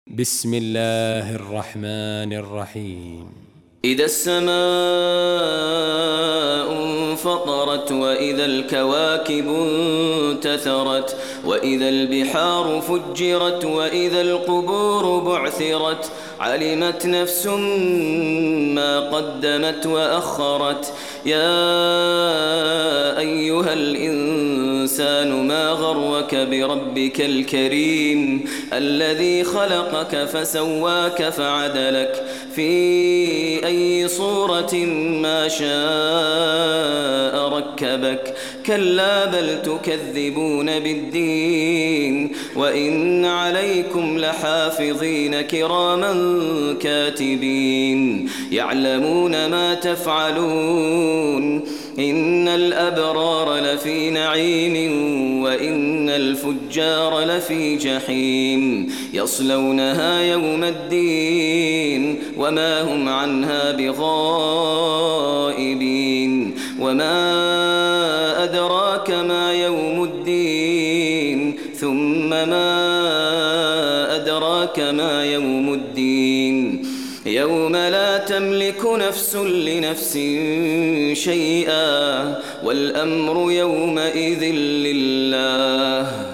بسم الله الرحمن الرحيم. إذا السماء انفطرت وإذا الكواكب انتثرت وإذا البحار فجرت وإذا القبور بعثرت علمت نفس ما قدمت وأخرت. يا أيها الإنسان ما غرك بربك الكريم الذي خلقك فسواك فعدلك في أي صورة ما شاء ركبك. كلا بل تكذبون بالدين وإن عليكم لحافظين كراما كاتبين يعلمون ما تفعلون. إن الأبرار لفي نعيم وإن الفجار لفي جحيم يصلونها يوم الدين وما هم عنها بغائبين. وما أدراك ما يوم الدين ثم ما أدراك ما يوم الدين يوم لا تملك نفس لنفس شيئا والأمر يومئذ لله.